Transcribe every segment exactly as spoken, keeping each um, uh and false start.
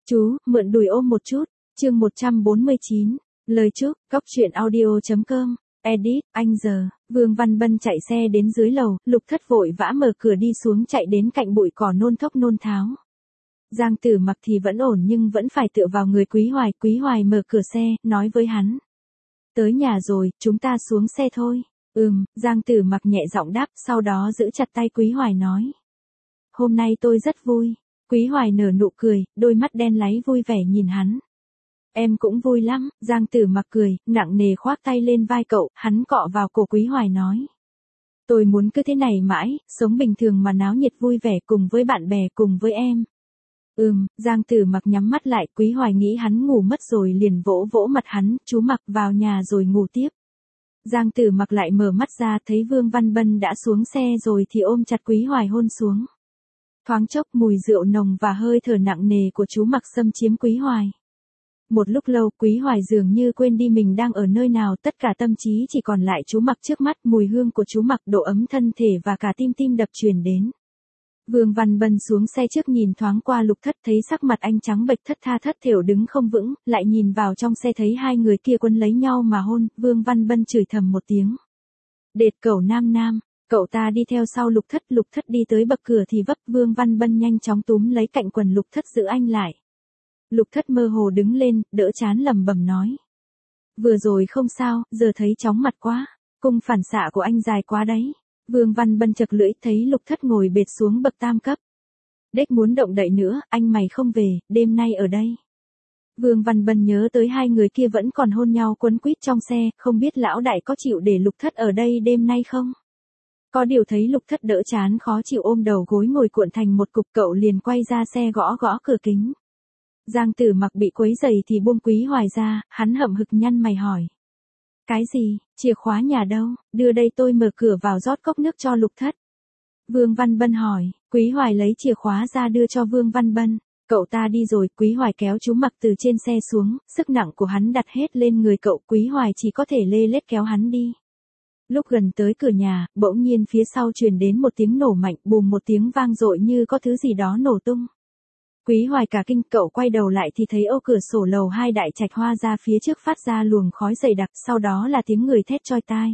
Chú, mượn đùi ôm một chút. Chương một trăm bốn mươi chín. Lời chúc, Cóc truyện audio chấm com. Edit, anh giờ, Vương Văn Bân chạy xe đến dưới lầu, Lục Thất vội vã mở cửa đi xuống chạy đến cạnh bụi cỏ nôn thốc nôn tháo. Giang Tử Mặc thì vẫn ổn nhưng vẫn phải tựa vào người Quý Hoài, Quý Hoài mở cửa xe, nói với hắn. Tới nhà rồi, chúng ta xuống xe thôi. Ừm, Giang Tử Mặc nhẹ giọng đáp, sau đó giữ chặt tay Quý Hoài nói. Hôm nay tôi rất vui. Quý Hoài nở nụ cười, đôi mắt đen láy vui vẻ nhìn hắn. Em cũng vui lắm, Giang Tử Mặc cười, nặng nề khoác tay lên vai cậu, hắn cọ vào cổ Quý Hoài nói. Tôi muốn cứ thế này mãi, sống bình thường mà náo nhiệt vui vẻ cùng với bạn bè cùng với em. Ừm, Giang Tử Mặc nhắm mắt lại, Quý Hoài nghĩ hắn ngủ mất rồi liền vỗ vỗ mặt hắn, chú Mặc vào nhà rồi ngủ tiếp. Giang Tử Mặc lại mở mắt ra thấy Vương Văn Bân đã xuống xe rồi thì ôm chặt Quý Hoài hôn xuống. Thoáng chốc mùi rượu nồng và hơi thở nặng nề của chú Mặc xâm chiếm Quý Hoài. Một lúc lâu Quý Hoài dường như quên đi mình đang ở nơi nào, tất cả tâm trí chỉ còn lại chú Mặc trước mắt, mùi hương của chú Mặc, độ ấm thân thể và cả tim tim đập truyền đến. Vương Văn Bân xuống xe trước nhìn thoáng qua Lục Thất thấy sắc mặt anh trắng bệch thất tha thất thểu đứng không vững, lại nhìn vào trong xe thấy hai người kia quấn lấy nhau mà hôn, Vương Văn Bân chửi thầm một tiếng. Đệt cẩu nam nam, cậu ta đi theo sau Lục Thất, Lục Thất đi tới bậc cửa thì vấp, Vương Văn Bân nhanh chóng túm lấy cạnh quần Lục Thất giữ anh lại. Lục Thất mơ hồ đứng lên, đỡ chán lẩm bẩm nói. Vừa rồi không sao, giờ thấy chóng mặt quá, cung phản xạ của anh dài quá đấy. Vương Văn Bân chật lưỡi thấy Lục Thất ngồi bệt xuống bậc tam cấp. Đếch muốn động đậy nữa, anh mày không về, đêm nay ở đây. Vương Văn Bân nhớ tới hai người kia vẫn còn hôn nhau quấn quýt trong xe, không biết lão đại có chịu để Lục Thất ở đây đêm nay không? Có điều thấy Lục Thất đỡ chán khó chịu ôm đầu gối ngồi cuộn thành một cục, cậu liền quay ra xe gõ gõ cửa kính. Giang Tử Mặc bị quấy rầy thì buông Quý Hoài ra, hắn hậm hực nhăn mày hỏi. Cái gì, chìa khóa nhà đâu, đưa đây tôi mở cửa vào rót cốc nước cho Lục Thất. Vương Văn Bân hỏi, Quý Hoài lấy chìa khóa ra đưa cho Vương Văn Bân. Cậu ta đi rồi, Quý Hoài kéo chú Mặc từ trên xe xuống, sức nặng của hắn đặt hết lên người cậu, Quý Hoài chỉ có thể lê lết kéo hắn đi. Lúc gần tới cửa nhà, bỗng nhiên phía sau truyền đến một tiếng nổ mạnh, bùm một tiếng vang dội như có thứ gì đó nổ tung. Quý Hoài cả kinh, cậu quay đầu lại thì thấy ô cửa sổ lầu hai đại trạch hoa ra phía trước phát ra luồng khói dày đặc, sau đó là tiếng người thét choi tai.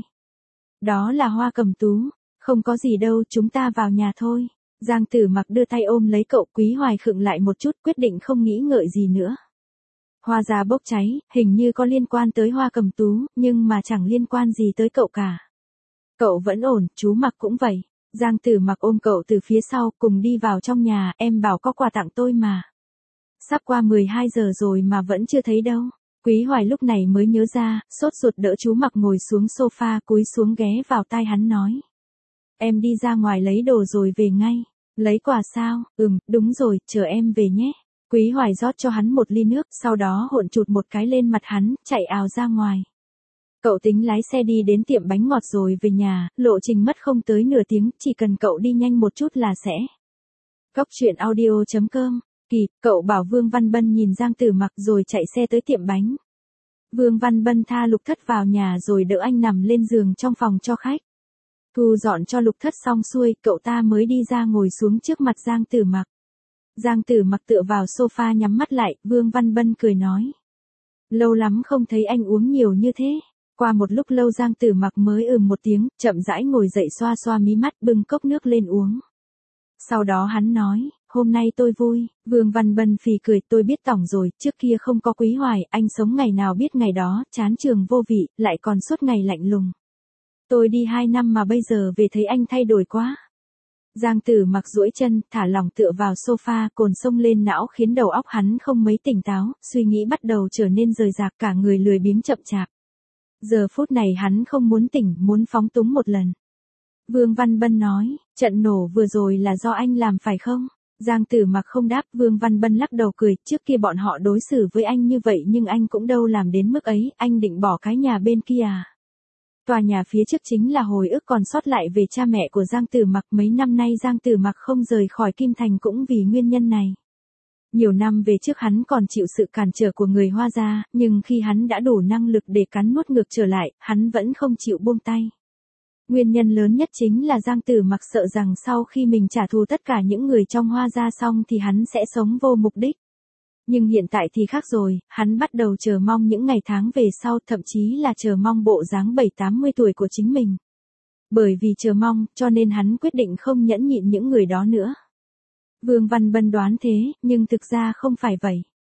Đó là Hoa Cẩm Tú, không có gì đâu, chúng ta vào nhà thôi. Giang Tử Mặc đưa tay ôm lấy cậu, Quý Hoài khựng lại một chút, quyết định không nghĩ ngợi gì nữa. Hoa ra bốc cháy, hình như có liên quan tới Hoa Cẩm Tú, nhưng mà chẳng liên quan gì tới cậu cả. Cậu vẫn ổn, chú Mặc cũng vậy. Giang Tử Mặc ôm cậu từ phía sau, cùng đi vào trong nhà, em bảo có quà tặng tôi mà. Sắp qua mười hai giờ rồi mà vẫn chưa thấy đâu. Quý Hoài lúc này mới nhớ ra, sốt ruột đỡ chú Mặc ngồi xuống sofa, cúi xuống ghé vào tai hắn nói. Em đi ra ngoài lấy đồ rồi về ngay. Lấy quà sao? Ừm, đúng rồi, chờ em về nhé. Quý Hoài rót cho hắn một ly nước, sau đó hỗn chụt một cái lên mặt hắn, chạy ào ra ngoài. Cậu tính lái xe đi đến tiệm bánh ngọt rồi về nhà, lộ trình mất không tới nửa tiếng, chỉ cần cậu đi nhanh một chút là sẽ. Cóc truyện audio chấm com. Kịp, cậu bảo Vương Văn Bân nhìn Giang Tử Mặc rồi chạy xe tới tiệm bánh. Vương Văn Bân tha Lục Thất vào nhà rồi đỡ anh nằm lên giường trong phòng cho khách. Thu dọn cho Lục Thất xong xuôi, cậu ta mới đi ra ngồi xuống trước mặt Giang Tử Mặc. Giang Tử Mặc tựa vào sofa nhắm mắt lại, Vương Văn Bân cười nói. Lâu lắm không thấy anh uống nhiều như thế. Qua một lúc lâu Giang Tử Mặc mới ừm một tiếng, chậm rãi ngồi dậy xoa xoa mí mắt bưng cốc nước lên uống. Sau đó hắn nói, hôm nay tôi vui. Vương Văn Bân phì cười, tôi biết tổng rồi, trước kia không có Quý Hoài, anh sống ngày nào biết ngày đó, chán trường vô vị, lại còn suốt ngày lạnh lùng. Tôi đi hai năm mà bây giờ về thấy anh thay đổi quá. Giang Tử Mặc duỗi chân, thả lỏng tựa vào sofa, cồn sông lên não khiến đầu óc hắn không mấy tỉnh táo, suy nghĩ bắt đầu trở nên rời rạc, cả người lười biếng chậm chạp. Giờ phút này hắn không muốn tỉnh, muốn phóng túng một lần. Vương Văn Bân nói, trận nổ vừa rồi là do anh làm phải không? Giang Tử Mặc không đáp, Vương Văn Bân lắc đầu cười, trước kia bọn họ đối xử với anh như vậy nhưng anh cũng đâu làm đến mức ấy, anh định bỏ cái nhà bên kia à? Tòa nhà phía trước chính là hồi ức còn sót lại về cha mẹ của Giang Tử Mặc, mấy năm nay Giang Tử Mặc không rời khỏi Kim Thành cũng vì nguyên nhân này. Nhiều năm về trước hắn còn chịu sự cản trở của người Hoa gia, nhưng khi hắn đã đủ năng lực để cắn nuốt ngược trở lại, hắn vẫn không chịu buông tay. Nguyên nhân lớn nhất chính là Giang Tử Mặc sợ rằng sau khi mình trả thù tất cả những người trong Hoa gia xong thì hắn sẽ sống vô mục đích. Nhưng hiện tại thì khác rồi, hắn bắt đầu chờ mong những ngày tháng về sau, thậm chí là chờ mong bộ dáng bảy tám mươi tuổi của chính mình. Bởi vì chờ mong, cho nên hắn quyết định không nhẫn nhịn những người đó nữa. Vương Văn Bân đoán thế, nhưng thực ra không phải vậy.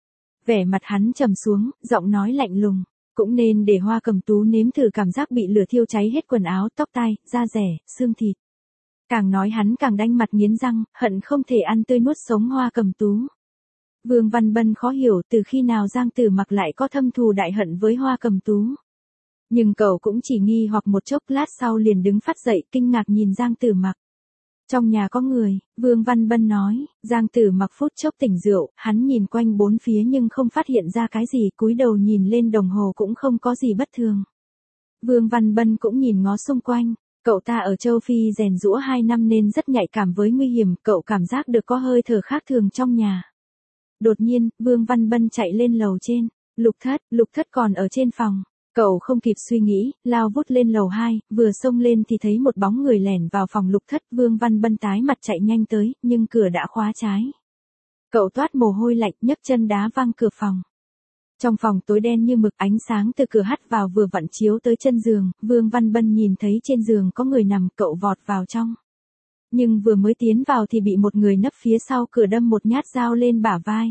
Vẻ mặt hắn trầm xuống, giọng nói lạnh lùng. Cũng nên để Hoa Cẩm Tú nếm thử cảm giác bị lửa thiêu cháy hết quần áo, tóc tai, da rẻ, xương thịt. Càng nói hắn càng đanh mặt nghiến răng, hận không thể ăn tươi nuốt sống Hoa Cẩm Tú. Vương Văn Bân khó hiểu từ khi nào Giang Tử Mặc lại có thâm thù đại hận với Hoa Cẩm Tú. Nhưng cậu cũng chỉ nghi hoặc một chốc, lát sau liền đứng phát dậy kinh ngạc nhìn Giang Tử Mặc. Trong nhà có người, Vương Văn Bân nói. Giang Tử Mặc phút chốc tỉnh rượu, hắn nhìn quanh bốn phía nhưng không phát hiện ra cái gì, cúi đầu nhìn lên đồng hồ cũng không có gì bất thường. Vương Văn Bân cũng nhìn ngó xung quanh, cậu ta ở châu Phi rèn giũa hai năm nên rất nhạy cảm với nguy hiểm, cậu cảm giác được có hơi thở khác thường trong nhà. Đột nhiên, Vương Văn Bân chạy lên lầu trên. Lục Thất, Lục Thất còn ở trên phòng. Cậu không kịp suy nghĩ, lao vút lên lầu hai, vừa xông lên thì thấy một bóng người lẻn vào phòng Lục Thất. Vương Văn Bân tái mặt chạy nhanh tới, nhưng cửa đã khóa trái. Cậu toát mồ hôi lạnh, nhấc chân đá văng cửa phòng. Trong phòng tối đen như mực, ánh sáng từ cửa hắt vào vừa vặn chiếu tới chân giường. Vương Văn Bân nhìn thấy trên giường có người nằm, cậu vọt vào trong. Nhưng vừa mới tiến vào thì bị một người nấp phía sau cửa đâm một nhát dao lên bả vai.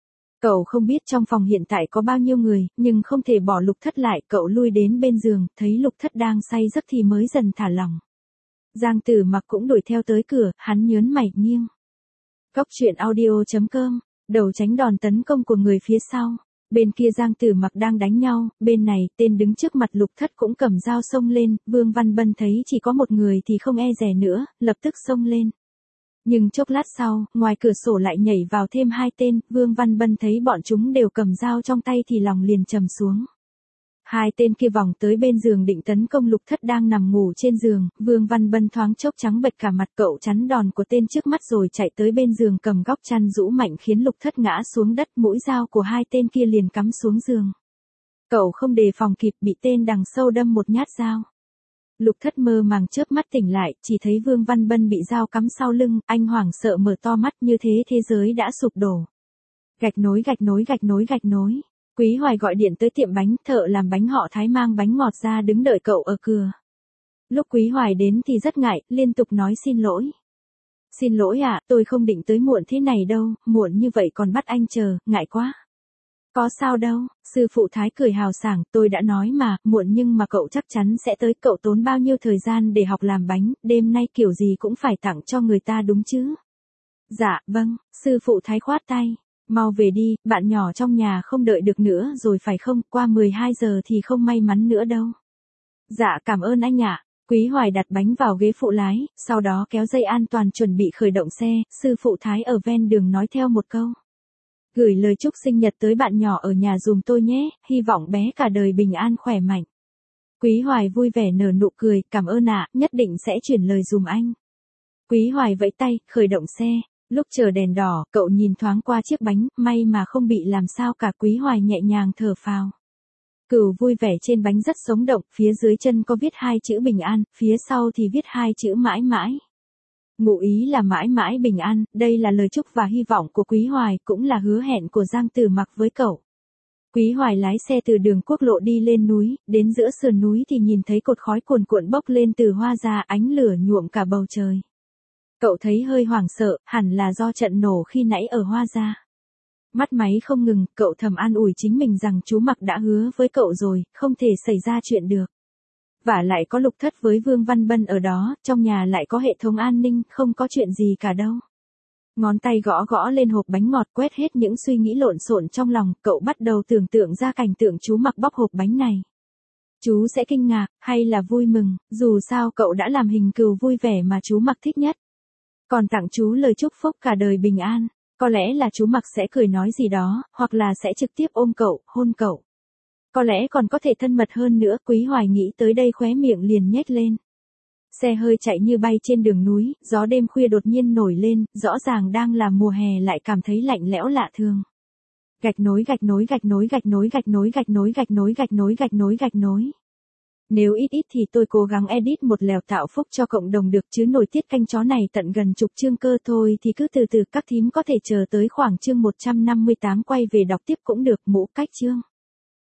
Cậu không biết trong phòng hiện tại có bao nhiêu người, nhưng không thể bỏ Lục Thất lại, cậu lui đến bên giường, thấy Lục Thất đang say giấc thì mới dần thả lỏng. Giang Tử Mặc cũng đuổi theo tới cửa, hắn nhớn mày nghiêng. Cóc truyện audio chấm com, đầu tránh đòn tấn công của người phía sau. Bên kia Giang Tử Mặc đang đánh nhau, bên này tên đứng trước mặt Lục Thất cũng cầm dao xông lên. Vương Văn Bân thấy chỉ có một người thì không e dè nữa, lập tức xông lên. Nhưng chốc lát sau, ngoài cửa sổ lại nhảy vào thêm hai tên. Vương Văn Bân thấy bọn chúng đều cầm dao trong tay thì lòng liền trầm xuống. Hai tên kia vòng tới bên giường định tấn công Lục Thất đang nằm ngủ trên giường. Vương Văn Bân thoáng chốc trắng bệch cả mặt, cậu chắn đòn của tên trước mắt rồi chạy tới bên giường cầm góc chăn rũ mạnh khiến Lục Thất ngã xuống đất, mũi dao của hai tên kia liền cắm xuống giường. Cậu không đề phòng kịp, bị tên đằng sau đâm một nhát dao. Lục Thất mơ màng chớp mắt tỉnh lại, chỉ thấy Vương Văn Bân bị dao cắm sau lưng, anh hoảng sợ mở to mắt, như thế thế giới đã sụp đổ. Gạch nối gạch nối gạch nối gạch nối. Quý Hoài gọi điện tới tiệm bánh, thợ làm bánh họ Thái mang bánh ngọt ra đứng đợi cậu ở cửa. Lúc Quý Hoài đến thì rất ngại, liên tục nói xin lỗi. Xin lỗi ạ, à, tôi không định tới muộn thế này đâu, muộn như vậy còn bắt anh chờ, ngại quá. Có sao đâu, sư phụ Thái cười hào sảng, tôi đã nói mà, muộn nhưng mà cậu chắc chắn sẽ tới, cậu tốn bao nhiêu thời gian để học làm bánh, đêm nay kiểu gì cũng phải tặng cho người ta đúng chứ. Dạ, vâng, sư phụ Thái khoát tay, mau về đi, bạn nhỏ trong nhà không đợi được nữa rồi phải không, qua mười hai giờ thì không may mắn nữa đâu. Dạ cảm ơn anh ạ. Quý Hoài đặt bánh vào ghế phụ lái, sau đó kéo dây an toàn chuẩn bị khởi động xe, sư phụ Thái ở ven đường nói theo một câu. Gửi lời chúc sinh nhật tới bạn nhỏ ở nhà dùm tôi nhé, hy vọng bé cả đời bình an khỏe mạnh. Quý Hoài vui vẻ nở nụ cười, cảm ơn ạ, nhất định sẽ chuyển lời dùm anh. Quý Hoài vẫy tay, khởi động xe, lúc chờ đèn đỏ, cậu nhìn thoáng qua chiếc bánh, may mà không bị làm sao cả. Quý Hoài nhẹ nhàng thở phào. Cừu vui vẻ trên bánh rất sống động, phía dưới chân có viết hai chữ bình an, phía sau thì viết hai chữ mãi mãi. Ngụ ý là mãi mãi bình an, đây là lời chúc và hy vọng của Quý Hoài, cũng là hứa hẹn của Giang Tử Mặc với cậu. Quý Hoài lái xe từ đường quốc lộ đi lên núi, đến giữa sườn núi thì nhìn thấy cột khói cuồn cuộn bốc lên từ Hoa Gia, ánh lửa nhuộm cả bầu trời. Cậu thấy hơi hoảng sợ, hẳn là do trận nổ khi nãy ở Hoa Gia. Mắt máy không ngừng, cậu thầm an ủi chính mình rằng chú Mặc đã hứa với cậu rồi, không thể xảy ra chuyện được. Vả lại có Lục Thất với Vương Văn Bân ở đó, trong nhà lại có hệ thống an ninh, không có chuyện gì cả đâu. Ngón tay gõ gõ lên hộp bánh ngọt, quét hết những suy nghĩ lộn xộn trong lòng, cậu bắt đầu tưởng tượng ra cảnh tượng chú Mặc bóc hộp bánh này. Chú sẽ kinh ngạc, hay là vui mừng, dù sao cậu đã làm hình cừu vui vẻ mà chú Mặc thích nhất. Còn tặng chú lời chúc phúc cả đời bình an, có lẽ là chú Mặc sẽ cười nói gì đó, hoặc là sẽ trực tiếp ôm cậu, hôn cậu. Có lẽ còn có thể thân mật hơn nữa, Quý Hoài nghĩ tới đây khóe miệng liền nhếch lên. Xe hơi chạy như bay trên đường núi, gió đêm khuya đột nhiên nổi lên, rõ ràng đang là mùa hè lại cảm thấy lạnh lẽo lạ thường. Gạch nối gạch nối gạch nối gạch nối gạch nối gạch nối gạch nối gạch nối gạch nối gạch nối. Nếu ít ít thì tôi cố gắng edit một lèo tạo phúc cho cộng đồng được chứ nổi tiết canh chó này tận gần chục chương cơ thôi thì cứ từ từ các thím có thể chờ tới khoảng chương một trăm năm mươi tám quay về đọc tiếp cũng được. Mũ cách chương.